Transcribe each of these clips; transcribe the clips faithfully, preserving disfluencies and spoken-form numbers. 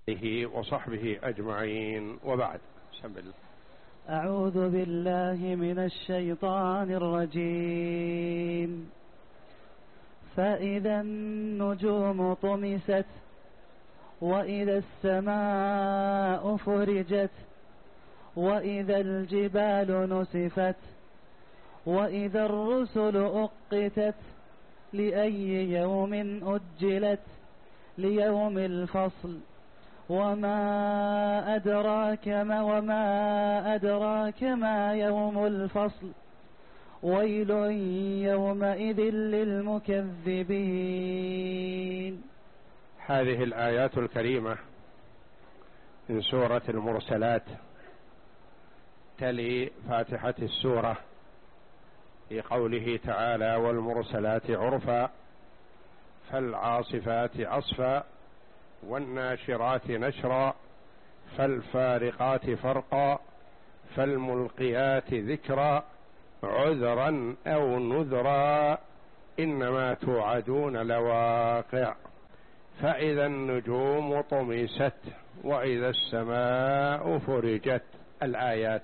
وصحبه أجمعين، وبعد. بسم الله. أعوذ بالله من الشيطان الرجيم. فإذا النجوم طمست وإذا السماء فرجت وإذا الجبال نسفت وإذا الرسل أقتت لأي يوم أجلت ليوم الفصل وما أدراك ما وما أدراك ما يوم الفصل ويل يومئذ للمكذبين. هذه الآيات الكريمة من سورة المرسلات تلي فاتحة السورة في قوله تعالى: والمرسلات عرفا فالعاصفات عصفا والناشرات نشرا فالفارقات فرقا فالملقيات ذكرا عذرا أو نذرا إنما توعدون لواقع فإذا النجوم طمست وإذا السماء فرجت. الآيات.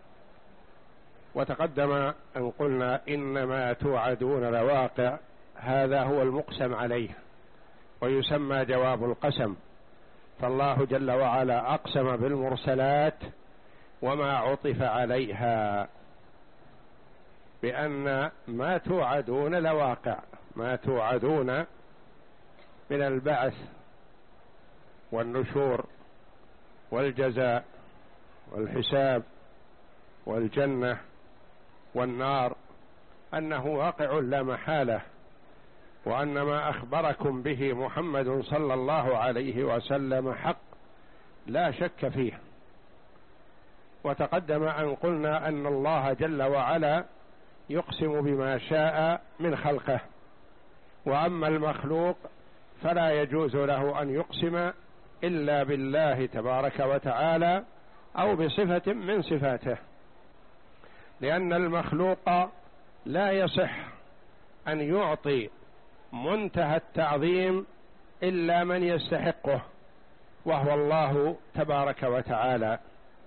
وتقدم أن قلنا إنما توعدون لواقع، هذا هو المقسم عليه ويسمى جواب القسم، فالله جل وعلا أقسم بالمرسلات وما عطف عليها بأن ما توعدون لواقع، ما توعدون من البعث والنشور والجزاء والحساب والجنة والنار أنه واقع لا محالة، وأن ما أخبركم به محمد صلى الله عليه وسلم حق لا شك فيه. وتقدم أن قلنا أن الله جل وعلا يقسم بما شاء من خلقه، وأما المخلوق فلا يجوز له أن يقسم إلا بالله تبارك وتعالى أو بصفة من صفاته، لأن المخلوق لا يصح أن يعطي منتهى التعظيم إلا من يستحقه وهو الله تبارك وتعالى.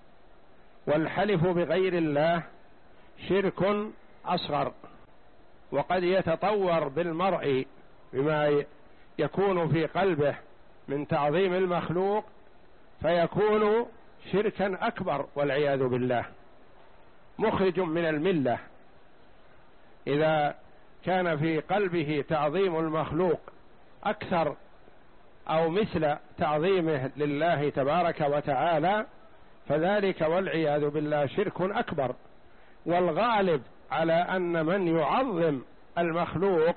والحلف بغير الله شرك أصغر، وقد يتطور بالمرء بما يكون في قلبه من تعظيم المخلوق فيكون شركا أكبر والعياذ بالله، مخرج من الملة. إذا كان في قلبه تعظيم المخلوق أكثر أو مثل تعظيمه لله تبارك وتعالى فذلك والعياذ بالله شرك أكبر. والغالب على أن من يعظم المخلوق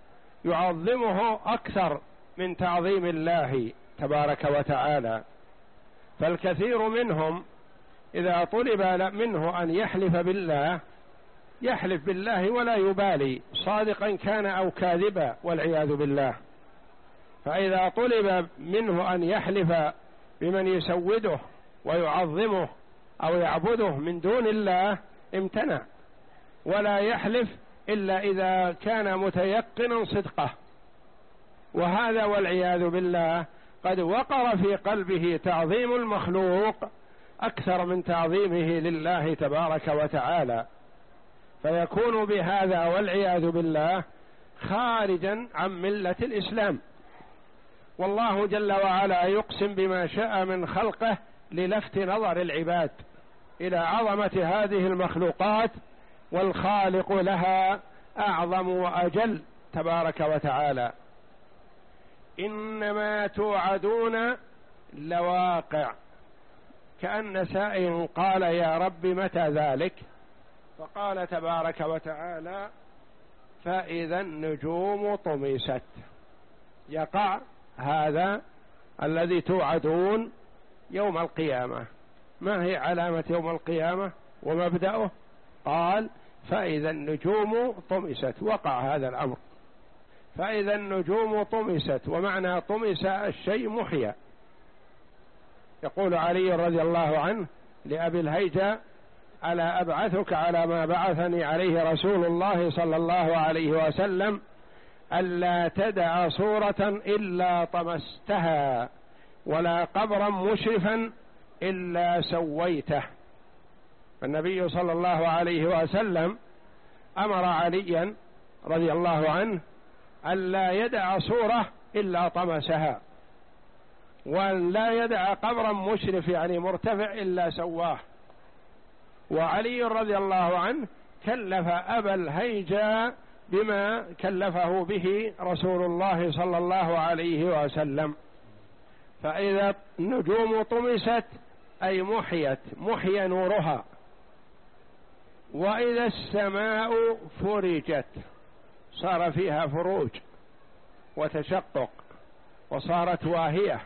يعظمه أكثر من تعظيم الله تبارك وتعالى، فالكثير منهم إذا طلب منه أن يحلف بالله يحلف بالله ولا يبالي صادقا كان أو كاذبا والعياذ بالله. فإذا طلب منه أن يحلف بمن يسوده ويعظمه أو يعبده من دون الله امتنع، ولا يحلف إلا إذا كان متيقنا صدقه، وهذا والعياذ بالله قد وقر في قلبه تعظيم المخلوق أكثر من تعظيمه لله تبارك وتعالى، فيكون بهذا والعياذ بالله خارجا عن ملة الإسلام. والله جل وعلا يقسم بما شاء من خلقه للفت نظر العباد إلى عظمة هذه المخلوقات، والخالق لها أعظم وأجل تبارك وتعالى. إنما توعدون لواقع، كأن سائل قال يا رب متى ذلك؟ فقال تبارك وتعالى فإذا النجوم طمست، يقع هذا الذي توعدون يوم القيامة. ما هي علامة يوم القيامة ومبدأه؟ قال فإذا النجوم طمست، وقع هذا الأمر. فإذا النجوم طمست، ومعنى طمس الشيء محيا. يقول علي رضي الله عنه لأبي الهيجاء ألا أبعثك على ما بعثني عليه رسول الله صلى الله عليه وسلم ألا تدع صورة إلا طمستها ولا قبرا مشرفا إلا سويته. النبي صلى الله عليه وسلم أمر عليا رضي الله عنه ألا يدع صورة إلا طمسها، وأن لا يدع قبرا مشرف يعني مرتفع إلا سواه. وعلي رضي الله عنه كلف أبا الهيجاء بما كلفه به رسول الله صلى الله عليه وسلم. فإذا النجوم طمست أي محيت، محي نورها. وإذا السماء فرجت صار فيها فروج وتشقق وصارت واهية،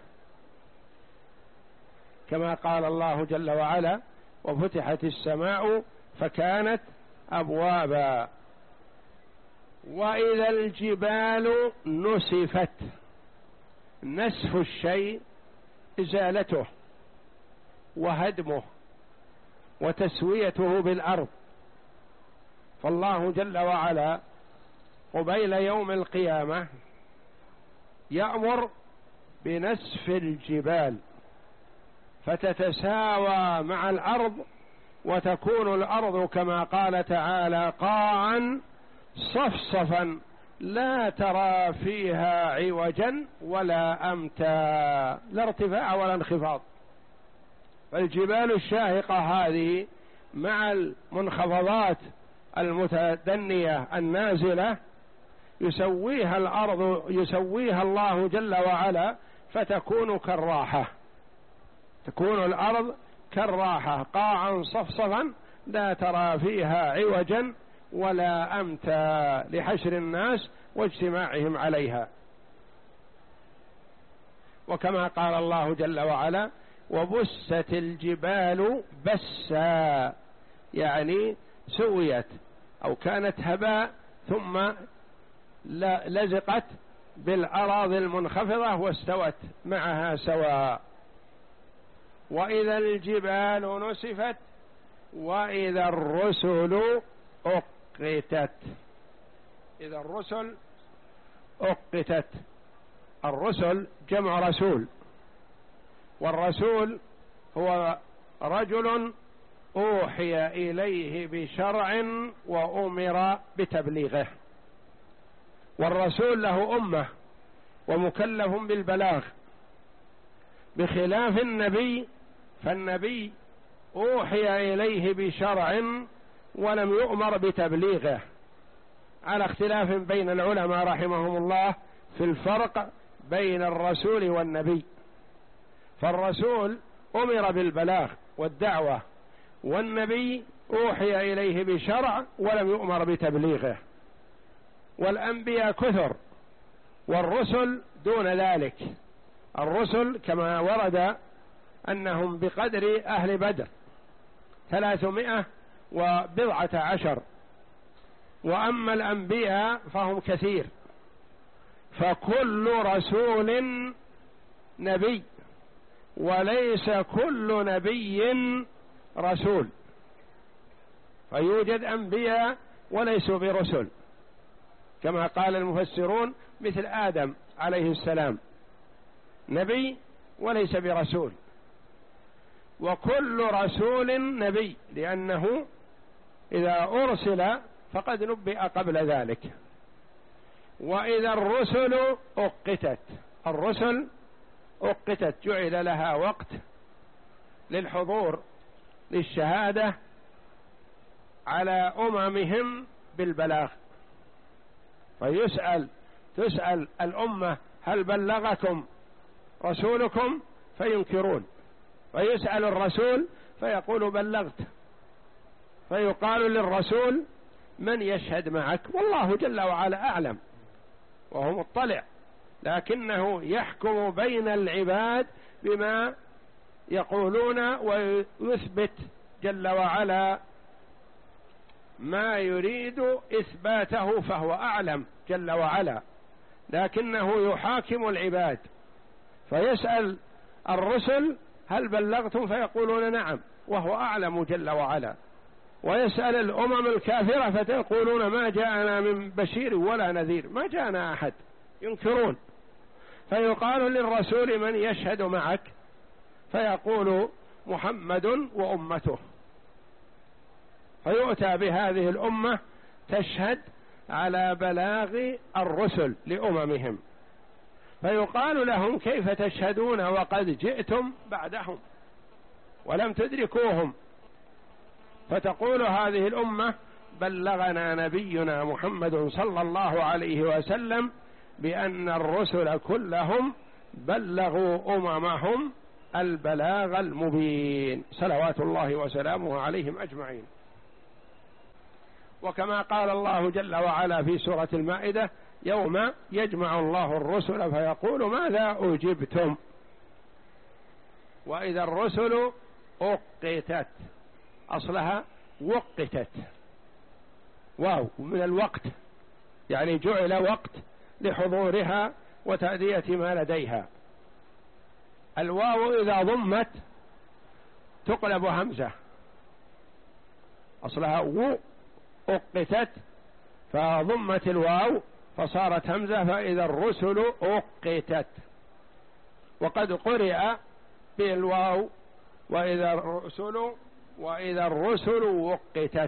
كما قال الله جل وعلا: وفتحت السماء فكانت أبوابا. وإذا الجبال نسفت، نسف الشيء إزالته وهدمه وتسويته بالأرض. فالله جل وعلا قبيل يوم القيامة يأمر بنسف الجبال فتتساوى مع الأرض، وتكون الأرض كما قال تعالى: قاعا صفصفا لا ترى فيها عوجا ولا أمتا، لا ارتفاع ولا انخفاض. فالجبال الشاهقة هذه مع المنخفضات المتدنية النازلة يسويها الأرض، يسويها الله جل وعلا، فتكون كالراحة، تكون الأرض كالراحة قاعا صفصفا لا ترى فيها عوجا ولا أمتا، لحشر الناس واجتماعهم عليها. وكما قال الله جل وعلا: وبست الجبال بسا، يعني سويت أو كانت هباء ثم لزقت بالأراضي المنخفضة واستوت معها سواء. وإذا الجبال نسفت وإذا الرسل أقتت. إذا الرسل أقتت، الرسل جمع رسول، والرسول هو رجل أوحي إليه بشرع وأمر بتبليغه. والرسول له أمة ومكلف بالبلاغ، بخلاف النبي، فالنبي أوحي إليه بشرع ولم يؤمر بتبليغه، على اختلاف بين العلماء رحمهم الله في الفرق بين الرسول والنبي. فالرسول أمر بالبلاغ والدعوة، والنبي أوحي إليه بشرع ولم يؤمر بتبليغه. والأنبياء كثر والرسل دون ذلك. الرسل كما ورد أنهم بقدر أهل بدر ثلاثمائة وبضعة عشر، وأما الأنبياء فهم كثير. فكل رسول نبي، وليس كل نبي رسول. فيوجد أنبياء وليسوا برسل، كما قال المفسرون: مثل آدم عليه السلام نبي وليس برسول. وكل رسول نبي، لأنه إذا أرسل فقد نبئ قبل ذلك. وإذا الرسل أقتت، الرسل أقتت جعل لها وقت للحضور للشهادة على أممهم بالبلاغ. فيسأل تسأل الأمة: هل بلغكم رسولكم؟ فينكرون. ويسأل الرسول فيقول: بلغت. فيقال للرسول: من يشهد معك؟ والله جل وعلا أعلم وهو مطلع، لكنه يحكم بين العباد بما يقولون، ويثبت جل وعلا ما يريد إثباته، فهو أعلم جل وعلا، لكنه يحاكم العباد. فيسأل الرسل: هل بلغتم؟ فيقولون: نعم، وهو أعلم جل وعلا. ويسأل الأمم الكافرة فتقولون: ما جاءنا من بشير ولا نذير، ما جاءنا أحد، ينكرون. فيقال للرسول من يشهد معك؟ فيقول محمد وأمته، فيؤتى بهذه الأمة تشهد على بلاغ الرسل لأممهم، فيقال لهم كيف تشهدون وقد جئتم بعدهم ولم تدركوهم؟ فتقول هذه الأمة بلغنا نبينا محمد صلى الله عليه وسلم بأن الرسل كلهم بلغوا أممهم البلاغ المبين صلوات الله وسلامه عليهم أجمعين. وكما قال الله جل وعلا في سورة المائدة: يوم يجمع الله الرسل فيقول ماذا أجبتم، وإذا الرسل أقتت، أصلها وقتت، واو من الوقت، يعني جعل وقت لحضورها وتأدية ما لديها. الواو إذا ضمت تقلب همزة، أصلها و أقتت فضمت الواو فصارت همزة، فإذا الرسل أقتت. وقد قرئ بالواو وإذا الرسل وإذا الرسل وقتت.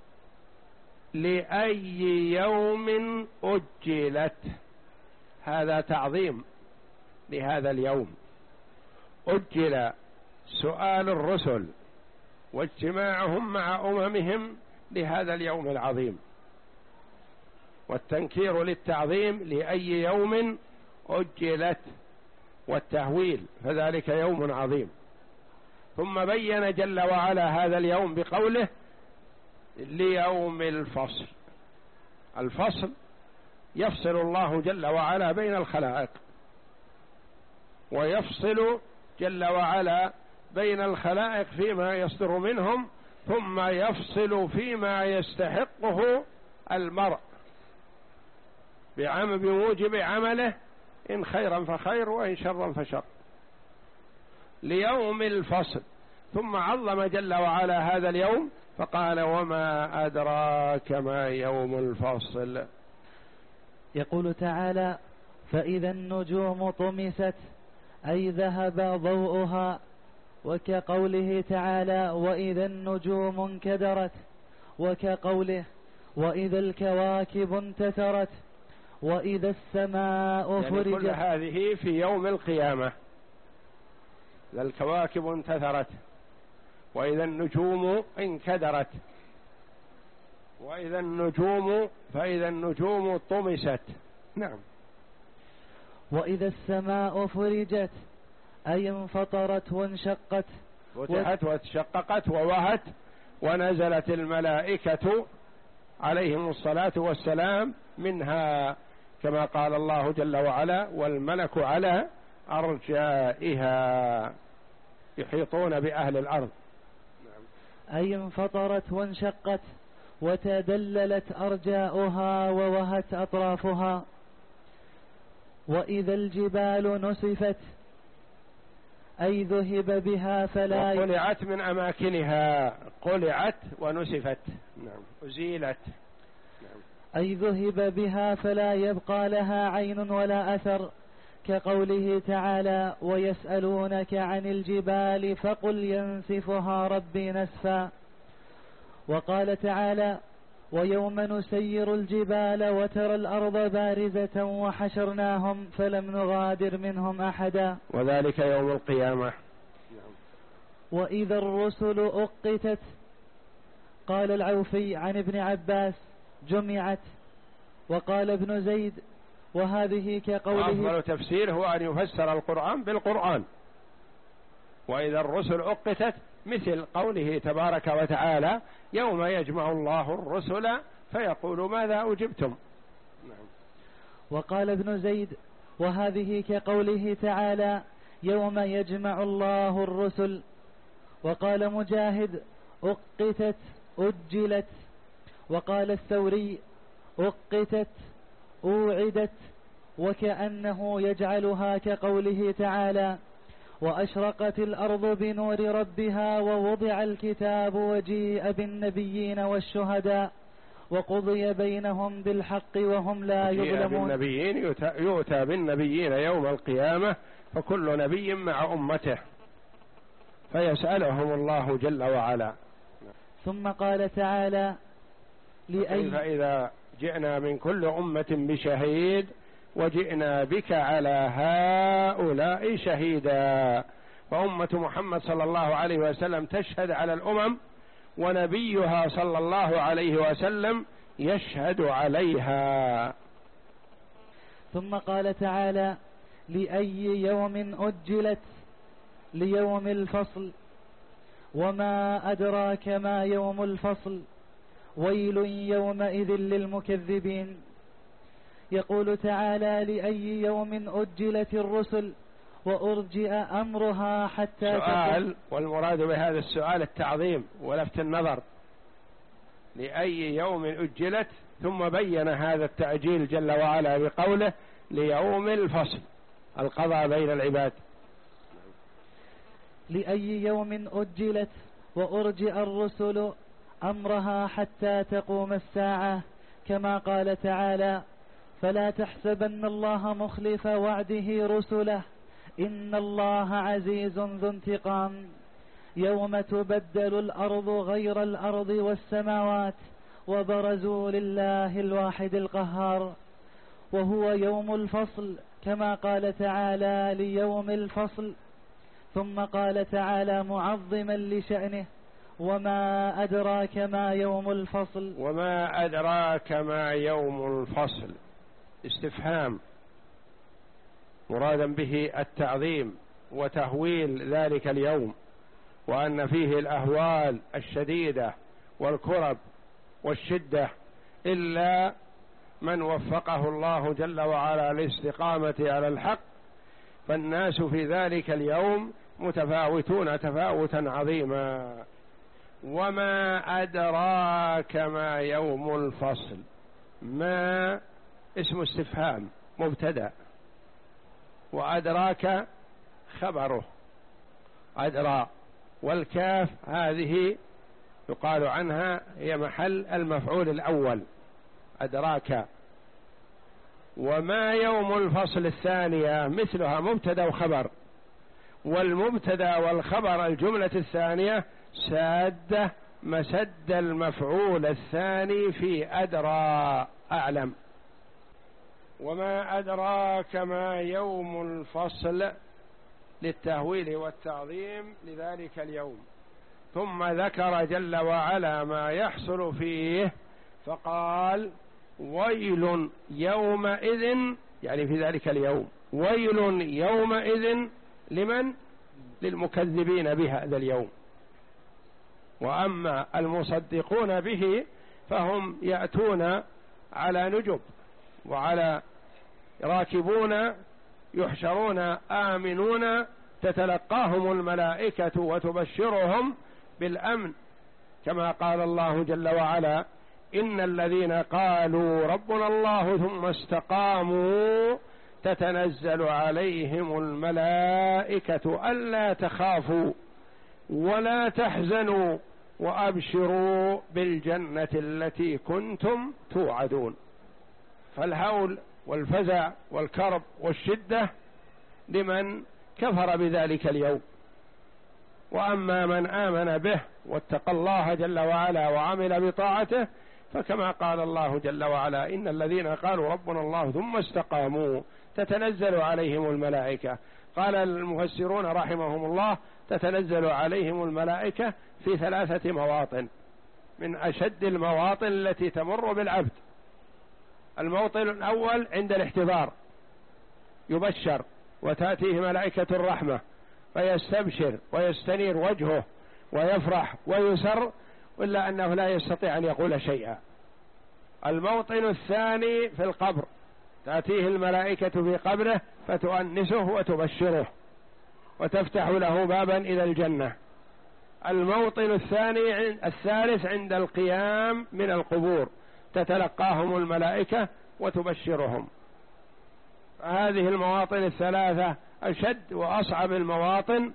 لأي يوم أجلت، هذا تعظيم لهذا اليوم. أجل سؤال الرسل واجتماعهم مع أممهم لهذا اليوم العظيم، والتنكير للتعظيم لأي يوم أجلت، والتهويل فذلك يوم عظيم. ثم بين جل وعلا هذا اليوم بقوله: ليوم الفصل. الفصل يفصل الله جل وعلا بين الخلائق، ويفصل جل وعلا بين الخلائق فيما يصدر منهم، ثم يفصل فيما يستحقه المرء بعمل بموجب عمله، إن خيرا فخير وإن شرا فشر. ليوم الفصل. ثم عظم جل وعلا هذا اليوم فقال: وما أدراك ما يوم الفصل. يقول تعالى: فإذا النجوم طمست، أي ذهب ضوءها. وكقوله تعالى: وإذا النجوم انكدرت. وكقوله: وإذا الكواكب انتثرت. وإذا السماء فرجت. يعني كل هذه في يوم القيامة. إذا الكواكب انتثرت، وإذا النجوم انكدرت، وإذا النجوم فإذا النجوم طمست. نعم. وإذا السماء فرجت، أي انفطرت وانشقت. فتحت وتشققت ووهت، ونزلت الملائكة عليهم الصلاة والسلام منها، كما قال الله جل وعلا: والملك على أرجائها يحيطون بأهل الأرض. أي انفطرت وانشقت، وتدللت أرجاؤها ووهت أطرافها. وإذا الجبال نسفت، أي ذهب بها فلا قلعت من أماكنها، قلعت ونسفت. نعم. أزيلت. نعم. أي ذهب بها فلا يبقى لها عين ولا أثر، كقوله تعالى: ويسألونك عن الجبال فقل ينسفها ربي نسفا. وقال تعالى: ويوم نسير الجبال وترى الأرض بارزة وحشرناهم فلم نغادر منهم أحدا. وذلك يوم القيامة. وإذا الرسل أقتت. قال العوفي عن ابن عباس: جمعت. وقال ابن زيد: وهذه كقوله. أفضل تفسير هو أن يفسر القرآن بالقرآن. وإذا الرسل أقتت مثل قوله تبارك وتعالى: يوم يجمع الله الرسل فيقول ماذا أجبتم. نعم. وقال ابن زيد: وهذه كقوله تعالى: يوم يجمع الله الرسل. وقال مجاهد: أقتت أجلت. وقال الثوري: أقتت أوعدت. وكأنه يجعلها كقوله تعالى: وأشرقت الأرض بنور ربها ووضع الكتاب وجيء بالنبيين والشهداء وقضي بينهم بالحق وهم لا يظلمون. بالنبيين يؤتى بالنبيين يوم القيامة، فكل نبي مع أمته فيسألهم الله جل وعلا. ثم قال تعالى لأي فإذا جئنا من كل أمة بشهيد وجئنا بك على هؤلاء شهيدا. فأمة محمد صلى الله عليه وسلم تشهد على الأمم، ونبيها صلى الله عليه وسلم يشهد عليها. ثم قال تعالى لأي يوم أجلت ليوم الفصل وما أدراك ما يوم الفصل ويل يومئذ للمكذبين. يقول تعالى لأي يوم أجلت الرسل وأرجئ أمرها حتى سؤال، والمراد بهذا السؤال التعظيم ولفت النظر. لأي يوم أجلت، ثم بين هذا التأجيل جل وعلا بقوله ليوم الفصل، القضاء بين العباد. لأي يوم أجلت وأرجئ الرسل أمرها حتى تقوم الساعة، كما قال تعالى فلا تحسبن الله مخلف وعده رسله إن الله عزيز ذو انتقام. يوم تبدل الأرض غير الأرض والسماوات وبرزوا لله الواحد القهار. وهو يوم الفصل كما قال تعالى ليوم الفصل. ثم قال تعالى معظما لشأنه وما أدراك ما يوم الفصل. وما أدراك ما يوم الفصل استفهام مرادا به التعظيم وتهويل ذلك اليوم، وأن فيه الأهوال الشديدة والكرب والشدة، إلا من وفقه الله جل وعلا للاستقامة على الحق، فالناس في ذلك اليوم متفاوتون تفاوتا عظيما. وما أدراك ما يوم الفصل، ما اسم استفهام مبتدأ، وأدراك خبره أدرى، والكاف هذه يقال عنها هي محل المفعول الأول أدراك. وما يوم الفصل الثانية مثلها مبتدأ وخبر، والمبتدأ والخبر الجملة الثانية سادة مسد المفعول الثاني في أدرى أعلم. وما أدراك ما يوم الفصل للتهويل والتعظيم لذلك اليوم. ثم ذكر جل وعلا ما يحصل فيه فقال ويل يومئذ، يعني في ذلك اليوم ويل يومئذ لمن؟ للمكذبين بهذا اليوم. وأما المصدقون به فهم يأتون على نجب وعلى راكبون يحشرون آمنون، تتلقاهم الملائكة وتبشرهم بالأمن، كما قال الله جل وعلا إن الذين قالوا ربنا الله ثم استقاموا تتنزل عليهم الملائكة ألا تخافوا ولا تحزنوا وأبشروا بالجنة التي كنتم توعدون. فالهول والفزع والكرب والشدة لمن كفر بذلك اليوم. وأما من آمن به واتقى الله جل وعلا وعمل بطاعته فكما قال الله جل وعلا إن الذين قالوا ربنا الله ثم استقاموا تتنزل عليهم الملائكة. قال المفسرون رحمهم الله تتنزل عليهم الملائكة في ثلاثة مواطن من أشد المواطن التي تمر بالعبد. الموطن الأول عند الاحتضار يبشر وتأتيه ملائكة الرحمة فيستبشر ويستنير وجهه ويفرح ويسر، إلا أنه لا يستطيع أن يقول شيئا. الموطن الثاني في القبر تأتيه الملائكة في قبره فتؤنسه وتبشره وتفتح له بابا إلى الجنة. الموطن الثاني الثالث عند القيام من القبور تتلقاهم الملائكة وتبشرهم. هذه المواطن الثلاثة أشد وأصعب المواطن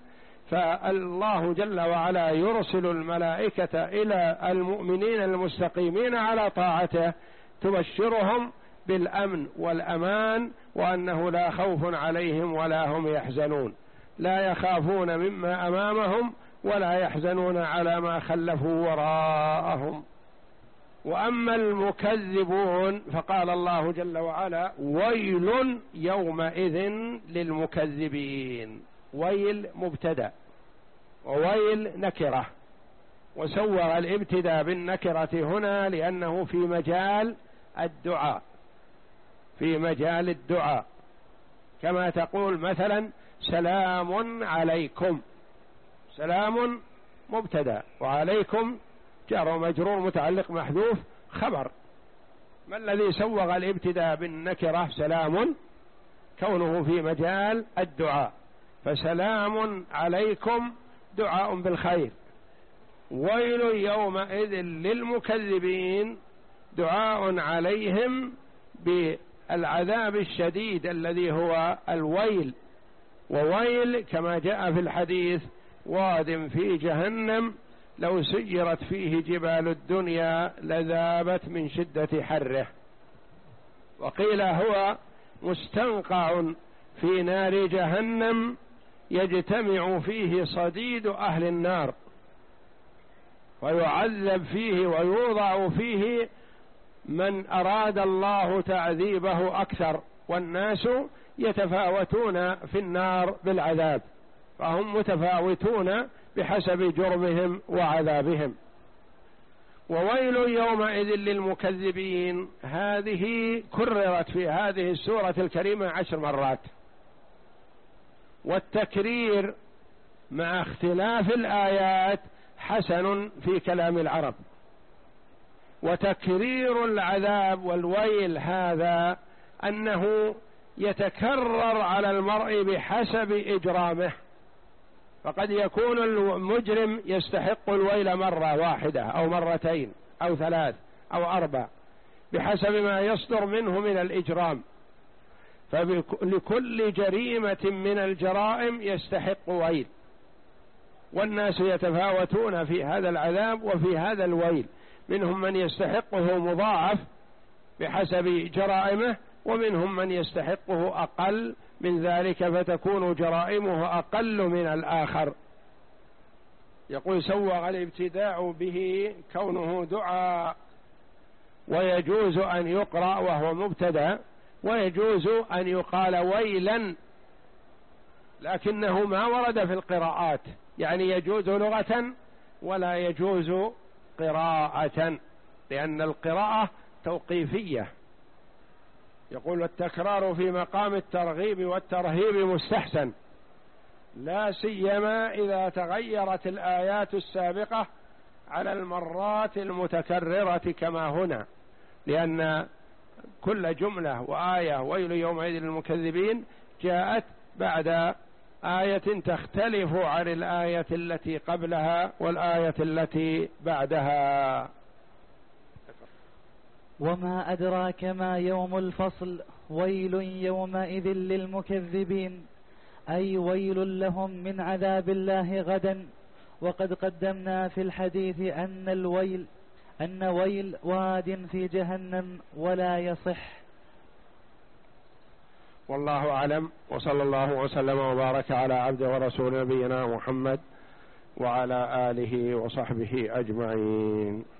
فالله جل وعلا يرسل الملائكة إلى المؤمنين المستقيمين على طاعته تبشرهم بالأمن والأمان، وأنه لا خوف عليهم ولا هم يحزنون، لا يخافون مما أمامهم ولا يحزنون على ما خلفوا وراءهم. وأما المكذبون فقال الله جل وعلا: ويل يومئذ للمكذبين. ويل مبتدأ وويل نكرة، وسوغ الابتداء بالنكرة هنا لأنه في مجال الدعاء، في مجال الدعاء، كما تقول مثلا سلام عليكم، سلام مبتدأ وعليكم جار ومجرور متعلق محذوف خبر. ما الذي سوغ الابتداء بالنكرة؟ سلام، كونه في مجال الدعاء، فسلام عليكم دعاء بالخير. ويل يومئذ للمكذبين دعاء عليهم بالعذاب الشديد الذي هو الويل. وويل كما جاء في الحديث: واد في جهنم لو سيرت فيه جبال الدنيا لذابت من شدة حره. وقيل هو مستنقع في نار جهنم يجتمع فيه صديد أهل النار، ويعذب فيه ويوضع فيه من أراد الله تعذيبه أكثر، والناس يتفاوتون في النار بالعذاب، فهم متفاوتون بحسب جرمهم وعذابهم. وويل يومئذ للمكذبين هذه كررت في هذه السورة الكريمة عشر مرات، والتكرير مع اختلاف الآيات حسن في كلام العرب. وتكرير العذاب والويل هذا أنه يتكرر على المرء بحسب إجرامه، فقد يكون المجرم يستحق الويل مرة واحدة أو مرتين أو ثلاث أو أربع بحسب ما يصدر منه من الإجرام، فلكل جريمة من الجرائم يستحق ويل، والناس يتفاوتون في هذا العذاب وفي هذا الويل، منهم من يستحقه مضاعف بحسب جرائمه، ومنهم من يستحقه أقل من ذلك فتكون جرائمه أقل من الآخر. يقول: سوغ الابتداء به كونه دعاء، ويجوز أن يقرأ وهو مبتدأ، ويجوز أن يقال ويلا، لكنه ما ورد في القراءات، يعني يجوز لغة ولا يجوز قراءة، لأن القراءة توقيفية. يقول: التكرار في مقام الترغيب والترهيب مستحسن، لا سيما إذا تغيرت الآيات السابقة على المرات المتكررة كما هنا، لأن كل جملة وآية ويل يومئذ للمكذبين جاءت بعد آية تختلف عن الآية التي قبلها والآية التي بعدها. وما أدراك ما يوم الفصل ويل يومئذ للمكذبين، أي ويل لهم من عذاب الله غدا. وقد قدمنا في الحديث أن الويل أن ويل واد في جهنم ولا يصح. والله أعلم، وصلى الله وسلم وبارك على عبده ورسول نبينا محمد وعلى آله وصحبه أجمعين.